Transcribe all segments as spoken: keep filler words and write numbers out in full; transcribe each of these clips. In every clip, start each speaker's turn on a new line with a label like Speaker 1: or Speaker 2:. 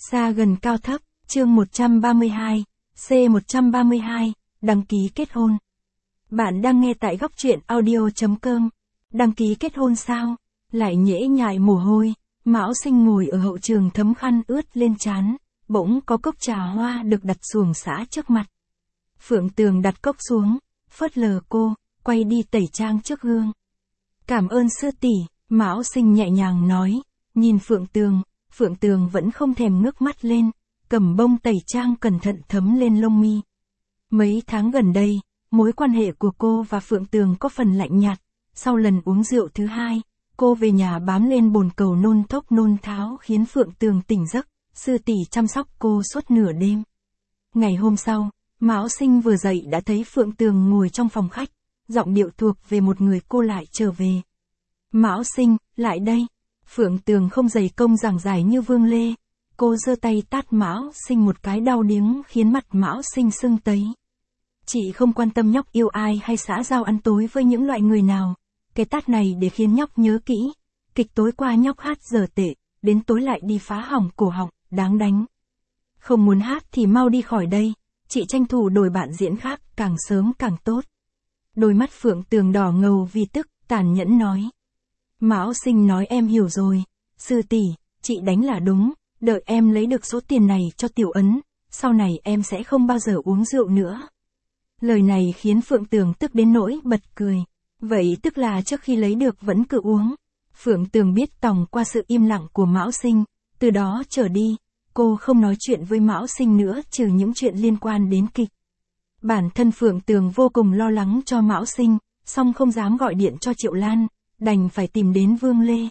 Speaker 1: Xa gần cao thấp, chương một trăm ba mươi hai, C một trăm ba mươi hai, đăng ký kết hôn. Bạn đang nghe tại góc truyện audio chấm com. Đăng ký kết hôn sao? Lại nhễ nhại mồ hôi, Mão Sinh ngồi ở hậu trường thấm khăn ướt lên trán, bỗng có cốc trà hoa được đặt xuồng xã trước mặt. Phượng Tường đặt cốc xuống, phớt lờ cô, quay đi tẩy trang trước gương. Cảm ơn sư tỷ, Mão Sinh nhẹ nhàng nói, nhìn Phượng Tường, Phượng Tường vẫn không thèm ngước mắt lên, cầm bông tẩy trang cẩn thận thấm lên lông mi. Mấy tháng gần đây, mối quan hệ của cô và Phượng Tường có phần lạnh nhạt, sau lần uống rượu thứ hai, cô về nhà bám lên bồn cầu nôn thốc nôn tháo khiến Phượng Tường tỉnh giấc, sư tỷ chăm sóc cô suốt nửa đêm. Ngày hôm sau, Mão Sinh vừa dậy đã thấy Phượng Tường ngồi trong phòng khách, giọng điệu thuộc về một người cô lại trở về. Mão Sinh, lại đây. Phượng Tường không dày công giảng giải như Vương Lê. Cô giơ tay tát Mão Sinh một cái đau điếng khiến mặt Mão Sinh sưng tấy. Chị không quan tâm nhóc yêu ai hay xã giao ăn tối với những loại người nào. Cái tát này để khiến nhóc nhớ kỹ. Kịch tối qua nhóc hát dở tệ, đến tối lại đi phá hỏng cổ họng, đáng đánh. Không muốn hát thì mau đi khỏi đây. Chị tranh thủ đổi bạn diễn khác, càng sớm càng tốt. Đôi mắt Phượng Tường đỏ ngầu vì tức, tàn nhẫn nói. Mão Sinh nói em hiểu rồi. Sư tỷ, chị đánh là đúng, đợi em lấy được số tiền này cho Tiểu Ấn, sau này em sẽ không bao giờ uống rượu nữa. Lời này khiến Phượng Tường tức đến nỗi bật cười. Vậy tức là trước khi lấy được vẫn cứ uống. Phượng Tường biết tòng qua sự im lặng của Mão Sinh, từ đó trở đi, cô không nói chuyện với Mão Sinh nữa trừ những chuyện liên quan đến kịch. Bản thân Phượng Tường vô cùng lo lắng cho Mão Sinh, song không dám gọi điện cho Triệu Lan, đành phải tìm đến Vương Lê.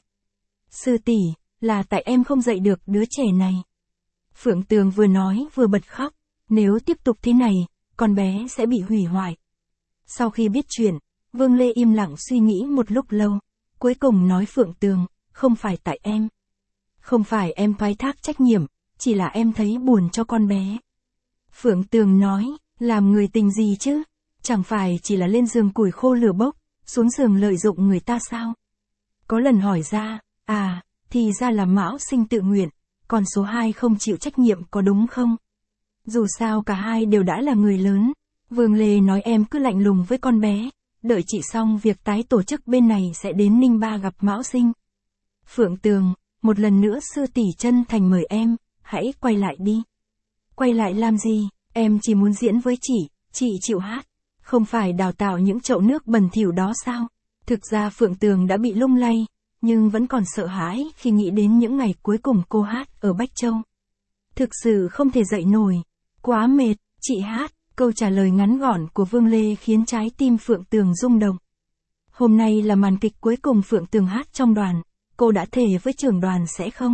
Speaker 1: Sư tỷ, là tại em không dạy được đứa trẻ này. Phượng Tường vừa nói vừa bật khóc, nếu tiếp tục thế này, con bé sẽ bị hủy hoại. Sau khi biết chuyện, Vương Lê im lặng suy nghĩ một lúc lâu, cuối cùng nói Phượng Tường, không phải tại em. Không phải em thoái thác trách nhiệm, chỉ là em thấy buồn cho con bé. Phượng Tường nói, làm người tình gì chứ, chẳng phải chỉ là lên giường củi khô lửa bốc, xuống giường lợi dụng người ta sao? Có lần hỏi ra, à, thì ra là Mão Sinh tự nguyện, còn số hai không chịu trách nhiệm có đúng không? Dù sao cả hai đều đã là người lớn, Vương Lê nói em cứ lạnh lùng với con bé, đợi chị xong việc tái tổ chức bên này sẽ đến Ninh Ba gặp Mão Sinh. Phượng Tường, một lần nữa sư tỷ chân thành mời em, hãy quay lại đi. Quay lại làm gì, em chỉ muốn diễn với chị, chị chịu hát. Không phải đào tạo những chậu nước bẩn thỉu đó sao? Thực ra Phượng Tường đã bị lung lay, nhưng vẫn còn sợ hãi khi nghĩ đến những ngày cuối cùng cô hát ở Bách Châu. Thực sự không thể dậy nổi. Quá mệt, chị hát. Câu trả lời ngắn gọn của Vương Lê khiến trái tim Phượng Tường rung động. Hôm nay là màn kịch cuối cùng Phượng Tường hát trong đoàn. Cô đã thề với trưởng đoàn sẽ không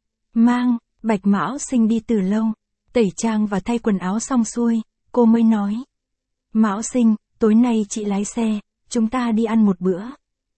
Speaker 1: mang Bạch Mão Sinh đi từ lâu. Tẩy trang và thay quần áo xong xuôi, cô mới nói. Mão Sinh, tối nay chị lái xe, chúng ta đi ăn một bữa.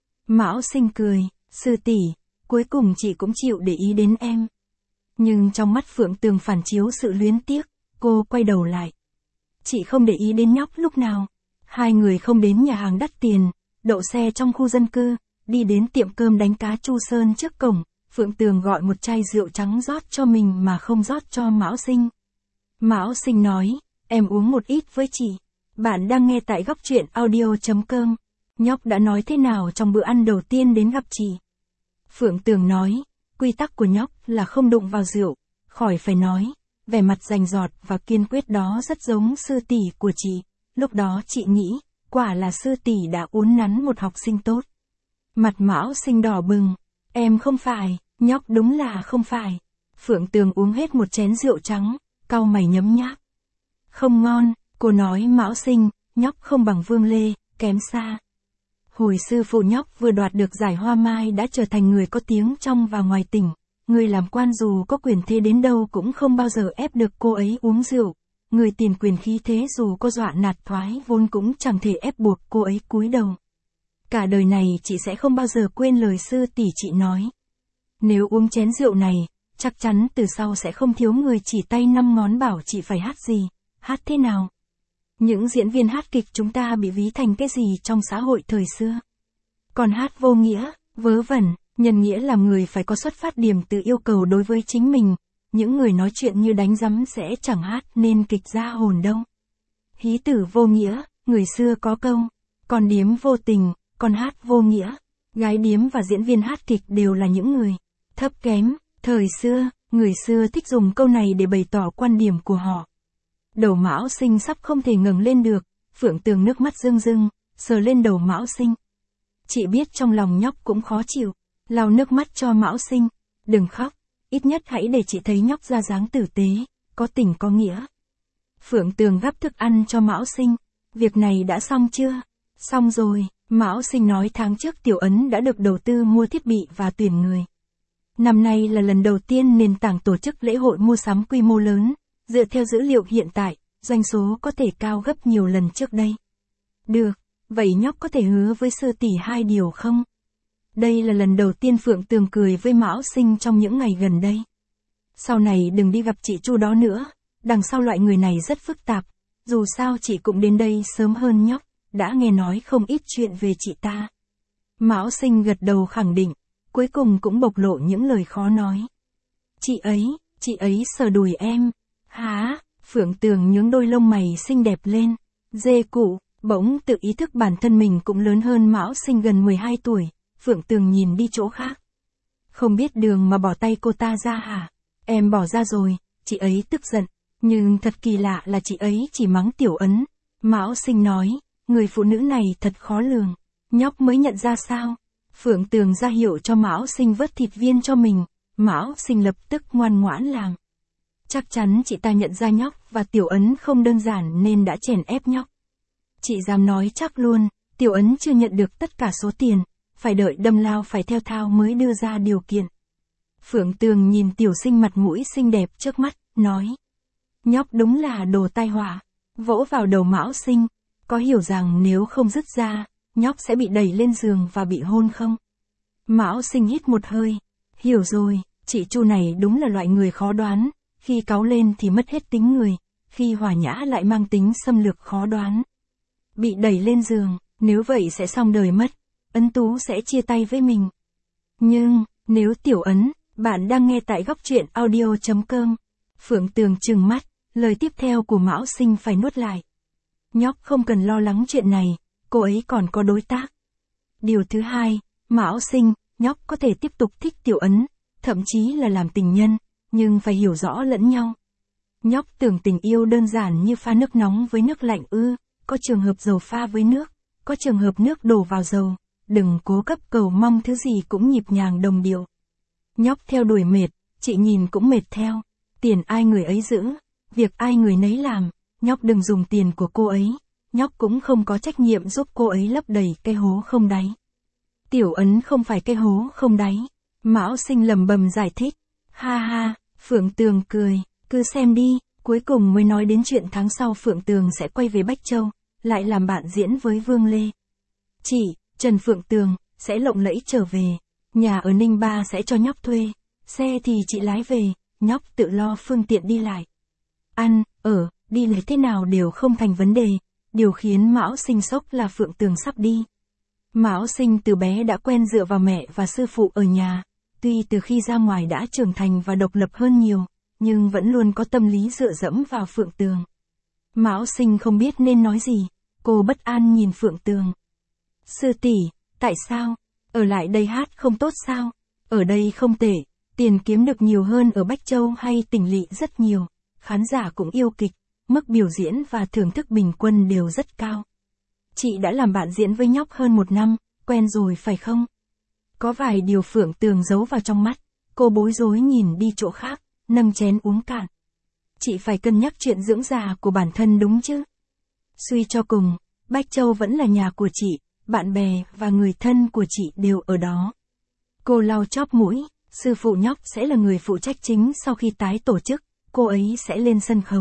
Speaker 1: Mão Sinh cười, sư tỷ, cuối cùng chị cũng chịu để ý đến em. Nhưng trong mắt Phượng Tường phản chiếu sự luyến tiếc, cô quay đầu lại. Chị không để ý đến nhóc lúc nào. Hai người không đến nhà hàng đắt tiền, đậu xe trong khu dân cư, đi đến tiệm cơm đánh cá Chu Sơn trước cổng, Phượng Tường gọi một chai rượu trắng rót cho mình mà không rót cho Mão Sinh. Mão Sinh nói, em uống một ít với chị. Bạn đang nghe tại góc truyện audio chấm com. Nhóc đã nói thế nào trong bữa ăn đầu tiên đến gặp chị? Phượng Tường nói, quy tắc của nhóc là không đụng vào rượu, khỏi phải nói. Vẻ mặt rành rọt và kiên quyết đó rất giống sư tỷ của chị. Lúc đó chị nghĩ, quả là sư tỷ đã uốn nắn một học sinh tốt. Mặt Mão Sinh đỏ bừng. Em không phải, nhóc đúng là không phải. Phượng Tường uống hết một chén rượu trắng, cau mày nhấm nháp. Không ngon, cô nói Mão Sinh, nhóc không bằng Vương Lê, kém xa. Hồi sư phụ nhóc vừa đoạt được giải Hoa Mai đã trở thành người có tiếng trong và ngoài tỉnh. Người làm quan dù có quyền thế đến đâu cũng không bao giờ ép được cô ấy uống rượu. Người tiền quyền khí thế dù có dọa nạt thoái vốn cũng chẳng thể ép buộc cô ấy cúi đầu. Cả đời này chị sẽ không bao giờ quên lời sư tỷ chị nói. Nếu uống chén rượu này, chắc chắn từ sau sẽ không thiếu người chỉ tay năm ngón bảo chị phải hát gì, hát thế nào. Những diễn viên hát kịch chúng ta bị ví thành cái gì trong xã hội thời xưa. Còn hát vô nghĩa, vớ vẩn, nhân nghĩa làm người phải có xuất phát điểm từ yêu cầu đối với chính mình, những người nói chuyện như đánh rắm sẽ chẳng hát nên kịch ra hồn đâu. Hí tử vô nghĩa, người xưa có câu, con điếm vô tình, con hát vô nghĩa. Gái điếm và diễn viên hát kịch đều là những người thấp kém. Thời xưa, người xưa thích dùng câu này để bày tỏ quan điểm của họ. Đầu Mão Sinh sắp không thể ngẩng lên được, Phượng Tường nước mắt rưng rưng, sờ lên đầu Mão Sinh. Chị biết trong lòng nhóc cũng khó chịu, lau nước mắt cho Mão Sinh. Đừng khóc, ít nhất hãy để chị thấy nhóc ra dáng tử tế, có tình có nghĩa. Phượng Tường gắp thức ăn cho Mão Sinh. Việc này đã xong chưa? Xong rồi, Mão Sinh nói tháng trước Tiểu Ấn đã được đầu tư mua thiết bị và tuyển người. Năm nay là lần đầu tiên nền tảng tổ chức lễ hội mua sắm quy mô lớn, dựa theo dữ liệu hiện tại, doanh số có thể cao gấp nhiều lần trước đây. Được, vậy nhóc có thể hứa với sư tỷ hai điều không? Đây là lần đầu tiên Phượng Tường cười với Mão Sinh trong những ngày gần đây. Sau này đừng đi gặp chị Chu đó nữa, đằng sau loại người này rất phức tạp, dù sao chị cũng đến đây sớm hơn nhóc, đã nghe nói không ít chuyện về chị ta. Mão Sinh gật đầu khẳng định, cuối cùng cũng bộc lộ những lời khó nói. Chị ấy, chị ấy sờ đùi em. Hả? Phượng Tường nhướng đôi lông mày xinh đẹp lên. Dê cụ, bỗng tự ý thức bản thân mình cũng lớn hơn Mão Sinh gần mười hai tuổi, Phượng Tường nhìn đi chỗ khác. Không biết đường mà bỏ tay cô ta ra hả? Em bỏ ra rồi, chị ấy tức giận, nhưng thật kỳ lạ là chị ấy chỉ mắng Tiểu Ấn. Mão Sinh nói, người phụ nữ này thật khó lường, nhóc mới nhận ra sao? Phượng Tường ra hiệu cho Mão Sinh vớt thịt viên cho mình, Mão Sinh lập tức ngoan ngoãn làm. Chắc chắn chị ta nhận ra nhóc và Tiểu Ấn không đơn giản nên đã chèn ép nhóc. Chị dám nói chắc luôn, Tiểu Ấn chưa nhận được tất cả số tiền, phải đợi đâm lao phải theo thao mới đưa ra điều kiện. Phượng Tường nhìn Tiểu Sinh mặt mũi xinh đẹp trước mắt, nói. Nhóc đúng là đồ tai họa, vỗ vào đầu Mão Sinh, có hiểu rằng nếu không dứt ra, nhóc sẽ bị đẩy lên giường và bị hôn không? Mão Sinh hít một hơi, hiểu rồi, chị Chu này đúng là loại người khó đoán, khi cáu lên thì mất hết tính người, khi hòa nhã lại mang tính xâm lược khó đoán. Bị đẩy lên giường, nếu vậy sẽ xong đời mất, Ấn Tú sẽ chia tay với mình. Nhưng, nếu Tiểu Ấn, bạn đang nghe tại góc truyện audio chấm com. Phượng Tường trừng mắt, lời tiếp theo của Mão Sinh phải nuốt lại. Nhóc không cần lo lắng chuyện này, cô ấy còn có đối tác. Điều thứ hai, Mão Sinh, nhóc có thể tiếp tục thích Tiểu Ấn, thậm chí là làm tình nhân, nhưng phải hiểu rõ lẫn nhau. Nhóc tưởng tình yêu đơn giản như pha nước nóng với nước lạnh ư, có trường hợp dầu pha với nước, có trường hợp nước đổ vào dầu, đừng cố cấp cầu mong thứ gì cũng nhịp nhàng đồng điệu. Nhóc theo đuổi mệt, chị nhìn cũng mệt theo, tiền ai người ấy giữ, việc ai người nấy làm, nhóc đừng dùng tiền của cô ấy, nhóc cũng không có trách nhiệm giúp cô ấy lấp đầy cái hố không đáy. Tiểu Ấn không phải cái hố không đáy, Mão Sinh lầm bầm giải thích. Ha ha, Phượng Tường cười, cứ xem đi, cuối cùng mới nói đến chuyện tháng sau Phượng Tường sẽ quay về Bách Châu, lại làm bạn diễn với Vương Lê. Chị, Trần Phượng Tường, sẽ lộng lẫy trở về, nhà ở Ninh Ba sẽ cho nhóc thuê, xe thì chị lái về, nhóc tự lo phương tiện đi lại. Ăn, ở, đi lấy thế nào đều không thành vấn đề, điều khiến Mão Sinh sốc là Phượng Tường sắp đi. Mão Sinh từ bé đã quen dựa vào mẹ và sư phụ ở nhà, tuy từ khi ra ngoài đã trưởng thành và độc lập hơn nhiều, nhưng vẫn luôn có tâm lý dựa dẫm vào Phượng Tường. Mão Sinh không biết nên nói gì, cô bất an nhìn Phượng Tường. Sư tỷ, tại sao? Ở lại đây hát không tốt sao? Ở đây không tệ, tiền kiếm được nhiều hơn ở Bách Châu hay Tỉnh Lỵ rất nhiều, khán giả cũng yêu kịch, mức biểu diễn và thưởng thức bình quân đều rất cao. Chị đã làm bạn diễn với nhóc hơn một năm, quen rồi phải không? Có vài điều Phượng Tường giấu vào trong mắt, cô bối rối nhìn đi chỗ khác, nâng chén uống cạn. Chị phải cân nhắc chuyện dưỡng già của bản thân đúng chứ? Suy cho cùng, Bách Châu vẫn là nhà của chị, bạn bè và người thân của chị đều ở đó. Cô lau chóp mũi, sư phụ nhóc sẽ là người phụ trách chính sau khi tái tổ chức, cô ấy sẽ lên sân khấu.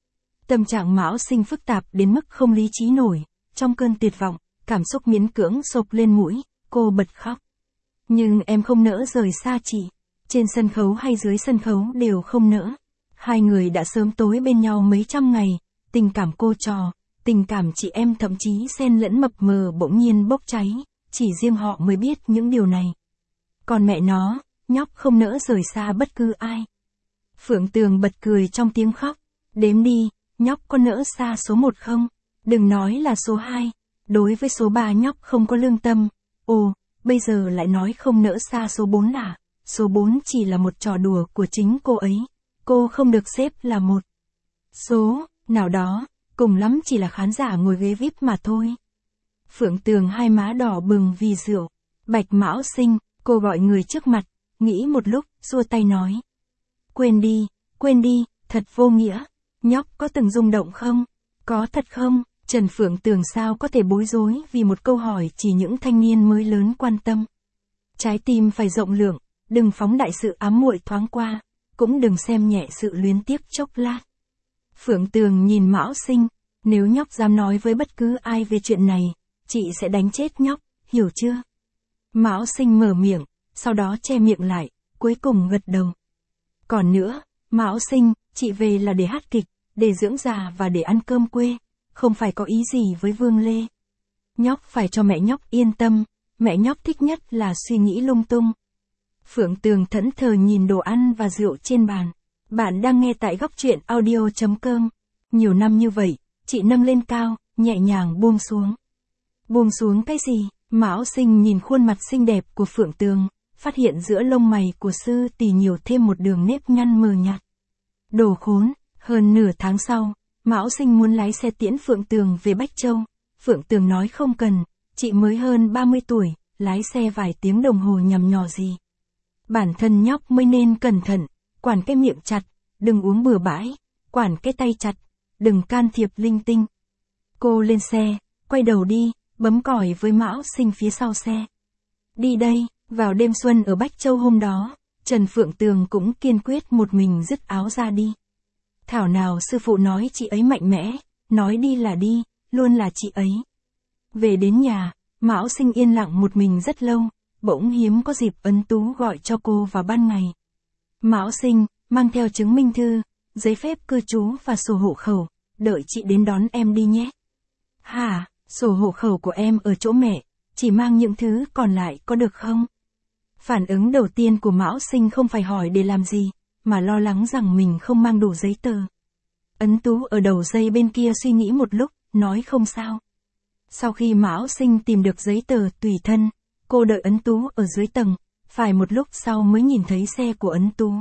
Speaker 1: Tâm trạng Mão Sinh phức tạp đến mức không lý trí nổi, trong cơn tuyệt vọng, cảm xúc miễn cưỡng xộc lên mũi, cô bật khóc. Nhưng em không nỡ rời xa chị, trên sân khấu hay dưới sân khấu đều không nỡ. Hai người đã sớm tối bên nhau mấy trăm ngày, tình cảm cô trò, tình cảm chị em thậm chí xen lẫn mập mờ bỗng nhiên bốc cháy, chỉ riêng họ mới biết những điều này. Còn mẹ nó, nhóc không nỡ rời xa bất cứ ai. Phượng Tường bật cười trong tiếng khóc. Đếm đi, nhóc có nỡ xa số một không? Đừng nói là số hai. Đối với số ba nhóc không có lương tâm. Ồ, bây giờ lại nói không nỡ xa số bốn à? Số bốn chỉ là một trò đùa của chính cô ấy. Cô không được xếp là một số nào đó, cùng lắm chỉ là khán giả ngồi ghế vi ai pi mà thôi. Phượng Tường hai má đỏ bừng vì rượu. Bạch Mão Sinh, cô gọi người trước mặt, nghĩ một lúc, xua tay nói. Quên đi, quên đi, thật vô nghĩa. Nhóc có từng rung động không? Có thật không? Trần Phượng Tường sao có thể bối rối vì một câu hỏi chỉ những thanh niên mới lớn quan tâm. Trái tim phải rộng lượng, đừng phóng đại sự ám muội thoáng qua, cũng đừng xem nhẹ sự luyến tiếc chốc lát. Phượng Tường nhìn Mão Sinh, nếu nhóc dám nói với bất cứ ai về chuyện này, chị sẽ đánh chết nhóc, hiểu chưa? Mão Sinh mở miệng, sau đó che miệng lại, cuối cùng gật đầu. Còn nữa, Mão Sinh, chị về là để hát kịch, để dưỡng già và để ăn cơm quê, không phải có ý gì với Vương Lê. Nhóc phải cho mẹ nhóc yên tâm, mẹ nhóc thích nhất là suy nghĩ lung tung. Phượng Tường thẫn thờ nhìn đồ ăn và rượu trên bàn. Bạn đang nghe tại góc truyện audio chấm com. Nhiều năm như vậy, chị nâng lên cao, nhẹ nhàng buông xuống. Buông xuống cái gì? Mão Sinh nhìn khuôn mặt xinh đẹp của Phượng Tường, phát hiện giữa lông mày của sư tỷ nhiều thêm một đường nếp nhăn mờ nhạt. Đồ khốn, hơn nửa tháng sau, Mão Sinh muốn lái xe tiễn Phượng Tường về Bách Châu. Phượng Tường nói không cần, chị mới hơn ba mươi tuổi, lái xe vài tiếng đồng hồ nhằm nhò gì. Bản thân nhóc mới nên cẩn thận, quản cái miệng chặt, đừng uống bừa bãi, quản cái tay chặt, đừng can thiệp linh tinh. Cô lên xe, quay đầu đi, bấm còi với Mão Sinh phía sau xe. Đi đây, vào đêm xuân ở Bách Châu hôm đó, Trần Phượng Tường cũng kiên quyết một mình dứt áo ra đi. Thảo nào sư phụ nói chị ấy mạnh mẽ, nói đi là đi, luôn là chị ấy. Về đến nhà, Mão Sinh yên lặng một mình rất lâu, bỗng hiếm có dịp Ấn Tú gọi cho cô vào ban ngày. Mão Sinh, mang theo chứng minh thư, giấy phép cư trú và sổ hộ khẩu, đợi chị đến đón em đi nhé. Hả, sổ hộ khẩu của em ở chỗ mẹ, chỉ mang những thứ còn lại có được không? Phản ứng đầu tiên của Mão Sinh không phải hỏi để làm gì, mà lo lắng rằng mình không mang đủ giấy tờ. Ấn Tú ở đầu dây bên kia suy nghĩ một lúc, nói không sao. Sau khi Mão Sinh tìm được giấy tờ tùy thân, cô đợi Ấn Tú ở dưới tầng, phải một lúc sau mới nhìn thấy xe của Ấn Tú.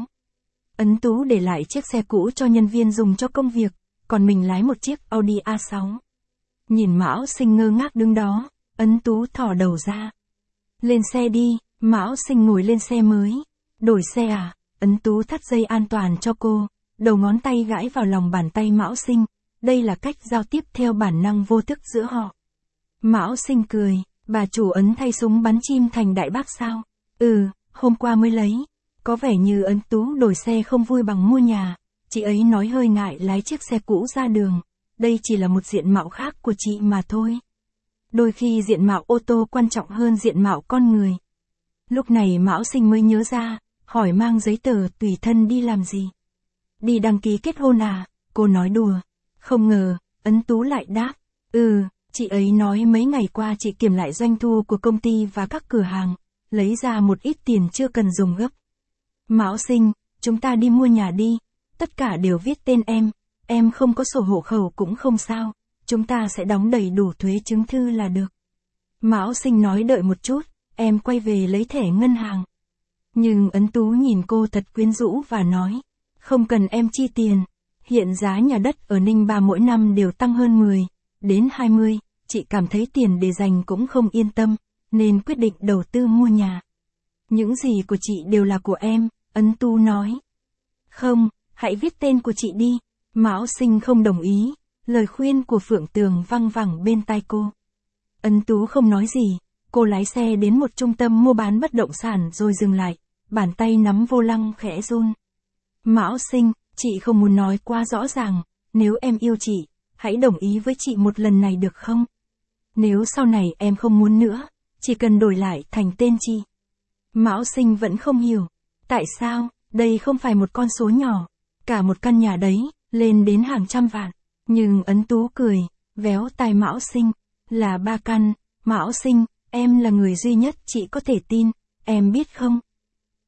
Speaker 1: Ấn Tú để lại chiếc xe cũ cho nhân viên dùng cho công việc, còn mình lái một chiếc Audi a sáu. Nhìn Mão Sinh ngơ ngác đứng đó, Ấn Tú thò đầu ra. Lên xe đi, Mão Sinh ngồi lên xe mới. Đổi xe à? Ấn Tú thắt dây an toàn cho cô, đầu ngón tay gãi vào lòng bàn tay Mão Sinh. Đây là cách giao tiếp theo bản năng vô thức giữa họ. Mão Sinh cười, bà chủ Ấn thay súng bắn chim thành đại bác sao? Ừ, hôm qua mới lấy. Có vẻ như Ấn Tú đổi xe không vui bằng mua nhà. Chị ấy nói hơi ngại lái chiếc xe cũ ra đường. Đây chỉ là một diện mạo khác của chị mà thôi. Đôi khi diện mạo ô tô quan trọng hơn diện mạo con người. Lúc này Mão Sinh mới nhớ ra, hỏi mang giấy tờ tùy thân đi làm gì. Đi đăng ký kết hôn à? Cô nói đùa. Không ngờ, Ấn Tú lại đáp. Ừ, chị ấy nói mấy ngày qua chị kiểm lại doanh thu của công ty và các cửa hàng, lấy ra một ít tiền chưa cần dùng gấp. Mão Sinh, chúng ta đi mua nhà đi, tất cả đều viết tên em, em không có sổ hộ khẩu cũng không sao, chúng ta sẽ đóng đầy đủ thuế chứng thư là được. Mão Sinh nói đợi một chút, em quay về lấy thẻ ngân hàng. Nhưng Ấn Tú nhìn cô thật quyến rũ và nói, không cần em chi tiền, hiện giá nhà đất ở Ninh Ba mỗi năm đều tăng hơn mười đến hai mươi, chị cảm thấy tiền để dành cũng không yên tâm, nên quyết định đầu tư mua nhà. Những gì của chị đều là của em, Ấn Tú nói. Không, hãy viết tên của chị đi. Mão Sinh không đồng ý, lời khuyên của Phượng Tường văng vẳng bên tai cô. Ấn Tú không nói gì, cô lái xe đến một trung tâm mua bán bất động sản rồi dừng lại, bàn tay nắm vô lăng khẽ run. Mão Sinh, chị không muốn nói quá rõ ràng, nếu em yêu chị, hãy đồng ý với chị một lần này được không? Nếu sau này em không muốn nữa, chỉ cần đổi lại thành tên chị. Mão Sinh vẫn không hiểu, tại sao, đây không phải một con số nhỏ, cả một căn nhà đấy, lên đến hàng trăm vạn. Nhưng Ấn Tú cười, véo tai Mão Sinh, là ba căn, Mão Sinh, em là người duy nhất chị có thể tin, em biết không?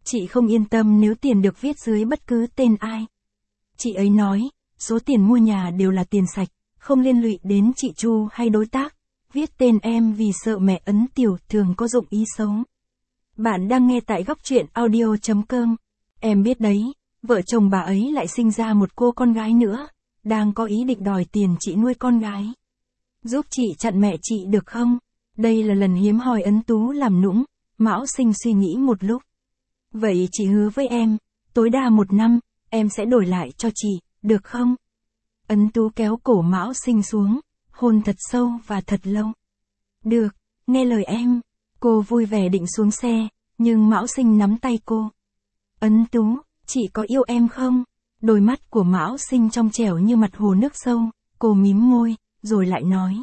Speaker 1: Chị không yên tâm nếu tiền được viết dưới bất cứ tên ai. Chị ấy nói, số tiền mua nhà đều là tiền sạch, không liên lụy đến chị Chu hay đối tác. Viết tên em vì sợ mẹ ấn tiểu thường có dụng ý xấu. Bạn đang nghe tại góc truyện audio chấm com. Em biết đấy, vợ chồng bà ấy lại sinh ra một cô con gái nữa, đang có ý định đòi tiền chị nuôi con gái. Giúp chị chặn mẹ chị được không? Đây là lần hiếm hoi Ấn Tú làm nũng. Mão Sinh suy nghĩ một lúc. Vậy chị hứa với em, tối đa một năm, em sẽ đổi lại cho chị, được không? Ấn Tú kéo cổ Mão Sinh xuống, hôn thật sâu và thật lâu. Được, nghe lời em. Cô vui vẻ định xuống xe, nhưng Mão Sinh nắm tay cô. Ấn Tú, chị có yêu em không? Đôi mắt của Mão Sinh trong trẻo như mặt hồ nước sâu, cô mím môi, rồi lại nói.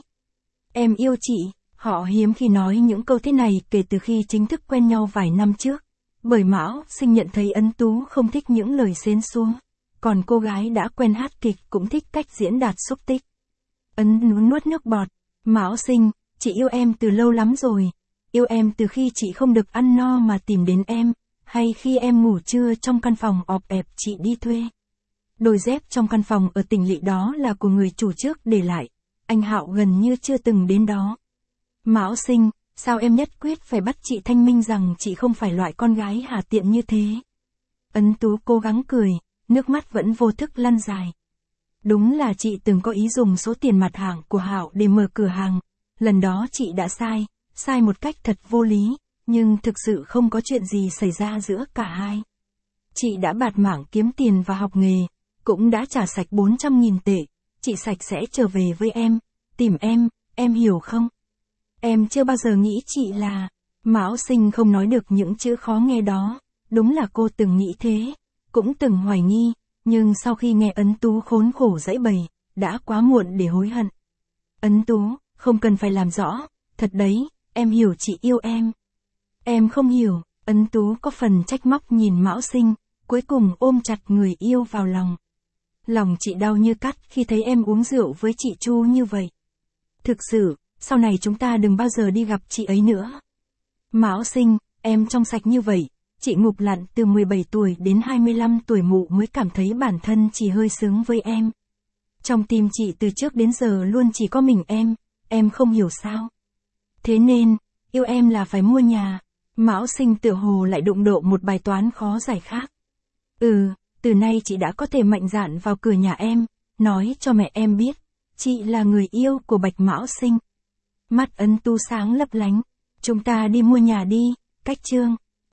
Speaker 1: Em yêu chị. Họ hiếm khi nói những câu thế này kể từ khi chính thức quen nhau vài năm trước. Bởi Mão Sinh nhận thấy Ấn Tú không thích những lời xến xúa. Còn cô gái đã quen hát kịch cũng thích cách diễn đạt xúc tích. Ấn Tú nuốt nước bọt. Mão Sinh, chị yêu em từ lâu lắm rồi. Yêu em từ khi chị không được ăn no mà tìm đến em. Hay khi em ngủ trưa trong căn phòng ọp ẹp chị đi thuê. Đôi dép trong căn phòng ở tỉnh lỵ đó là của người chủ trước để lại. Anh Hạo gần như chưa từng đến đó. Mão Sinh, sao em nhất quyết phải bắt chị thanh minh rằng chị không phải loại con gái hà tiện như thế? Ấn Tú cố gắng cười, nước mắt vẫn vô thức lăn dài. Đúng là chị từng có ý dùng số tiền mặt hàng của Hạo để mở cửa hàng. Lần đó chị đã sai, sai một cách thật vô lý, nhưng thực sự không có chuyện gì xảy ra giữa cả hai. Chị đã bạt mảng kiếm tiền và học nghề, cũng đã trả sạch bốn trăm nghìn tệ. Chị sạch sẽ trở về với em, tìm em, em hiểu không? Em chưa bao giờ nghĩ chị là... Mão Sinh không nói được những chữ khó nghe đó. Đúng là cô từng nghĩ thế, cũng từng hoài nghi, nhưng sau khi nghe Ấn Tú khốn khổ giãy bày, đã quá muộn để hối hận. Ấn Tú, không cần phải làm rõ, thật đấy, em hiểu chị yêu em. Em không hiểu. Ấn Tú có phần trách móc nhìn Mão Sinh, cuối cùng ôm chặt người yêu vào lòng. Lòng chị đau như cắt khi thấy em uống rượu với chị Chu như vậy. Thực sự, sau này chúng ta đừng bao giờ đi gặp chị ấy nữa. Mão Sinh, em trong sạch như vậy, chị ngục lặn từ mười bảy tuổi đến hai mươi lăm tuổi mụ mới cảm thấy bản thân chỉ hơi sướng với em. Trong tim chị từ trước đến giờ luôn chỉ có mình em, em không hiểu sao. Thế nên, yêu em là phải mua nhà. Mão Sinh tựa hồ lại đụng độ một bài toán khó giải khác. Ừ, từ nay chị đã có thể mạnh dạn vào cửa nhà em, nói cho mẹ em biết, chị là người yêu của Bạch Mão Sinh. Mắt Ấn Tú sáng lấp lánh. Chúng ta đi mua nhà đi, Cách Trương.